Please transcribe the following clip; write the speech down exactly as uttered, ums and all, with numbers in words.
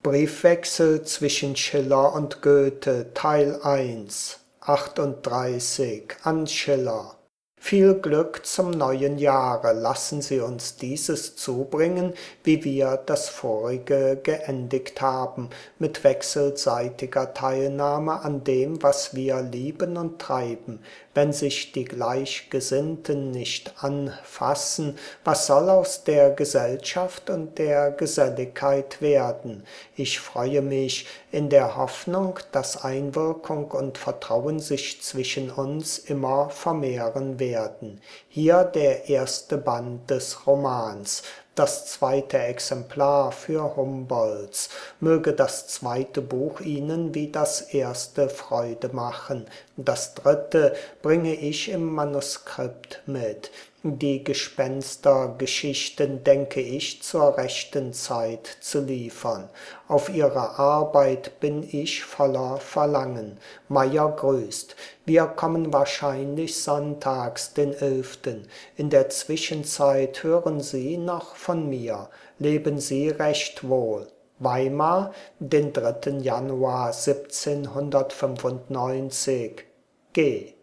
Briefwechsel zwischen Schiller und Goethe, Teil eins, achtunddreißig, an Schiller. Viel Glück zum neuen Jahre, lassen Sie uns dieses zubringen, wie wir das vorige geendigt haben, mit wechselseitiger Teilnahme an dem, was wir lieben und treiben. Wenn sich die Gleichgesinnten nicht anfassen, was soll aus der Gesellschaft und der Geselligkeit werden? Ich freue mich in der Hoffnung, dass Einwirkung und Vertrauen sich zwischen uns immer vermehren werden. Hier der erste Band des Romans, das zweite Exemplar für Humboldts. Möge das zweite Buch Ihnen wie das erste Freude machen. Das dritte bringe ich im Manuskript mit. Die Gespenstergeschichten denke ich zur rechten Zeit zu liefern. Auf Ihre Arbeit bin ich voller Verlangen. Meyer grüßt. Wir kommen wahrscheinlich sonntags, den elften In der Zwischenzeit hören Sie noch von mir. Leben Sie recht wohl. Weimar, den dritten Januar siebzehnhundertfünfundneunzig. G